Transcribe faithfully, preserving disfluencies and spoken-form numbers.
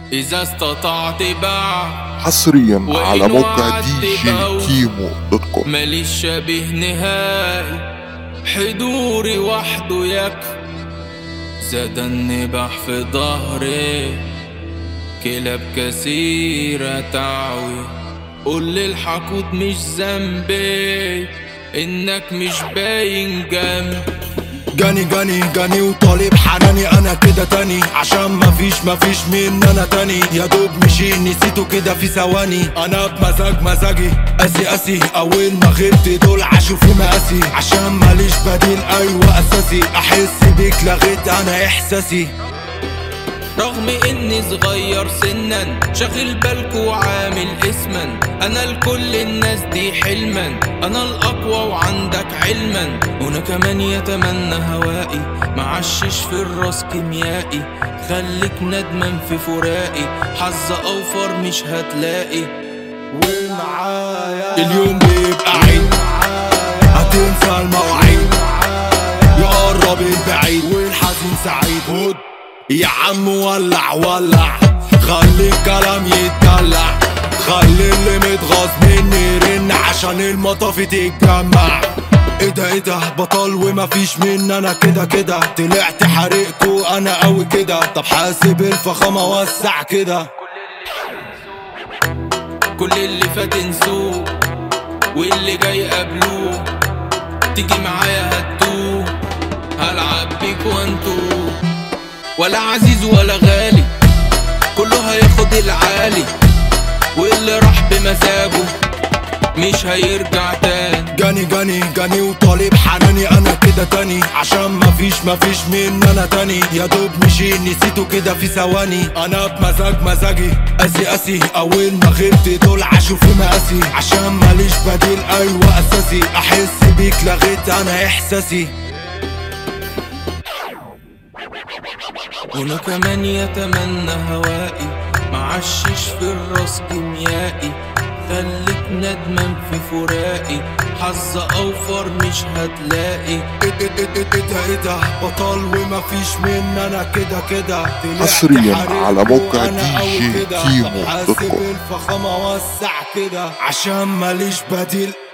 إذا استطعت باع حصريا على وإن موقع وعدت دي جي بوف كيمو دوت كوم. ماليش شبيه نهائي، حضوري وحده يكفي. زاد النباح في ظهري، كلاب كثيرة تعوي. قول للحقود مش ذنبي انك مش باين جنبي. جاني جاني جاني وطالب حناني، انا كده تاني عشان مفيش مفيش من انا تاني. يا دوب مشي نسيته كده في ثواني، انا بمزاج مزاجي قاسي قاسي. اول ما غبت دول عاشوا في مقاسي، عشان ماليش بديل ايوه اساسي. احس بيك لغيت انا احساسي، رغم اني صغير سنا شاغل بالكو وعامل اسما. انا لكل الناس دي حلما، انا الاقوى وعندك علما. وانا كمان يتمنى هوائي، معشش في الراس كيميائي. خليك ندمان في فراقي، حظ اوفر مش هتلاقي. ومعايا اليوم بيبقى عيد، هتنسى المواعيد، يقرب البعيد والحزين سعيد. يا عم ولع ولع، خلي الكلام يتدلع. خلي اللي متغاظ مني يرن عشان المطافي تتجمع. ايه ده ايه ده بطل ومفيش من انا كده كده. طلعت حريقكو انا قوي كده، طب حاسب الفخامة وسع كده. كل اللي فات انسوه واللي جاي قبلوه. تيجي معايا هتوه، هلعب بيك وانتو. ولا عزيز ولا غالي، كله هياخد العالي. واللي راح بمزاجه مش هيرجع تاني. جاني جاني جاني وطالب حناني، انا كده تاني عشان مفيش مفيش من انا تاني. يا دوب مشي نسيته كده في ثواني، انا بمزاج مزاجي قاسي قاسي. اول ما غبت دول عاشوا في مقاسي، عشان ماليش بديل ايوه اساسي. احس بيك لغيت انا احساسي، وانا كمان يتمنى هوائي. معشش في الراس كيميائي، خليك ندمان في فراقي. حظ اوفر مش هتلاقي. ايه ايه ايه ايه ده ايه ده بطل ومفيش من انا كده كده. حصريا على موقع دي جي كيمو دوت كوم. حاسب الفخامة وسع كده، عشان ماليش بديل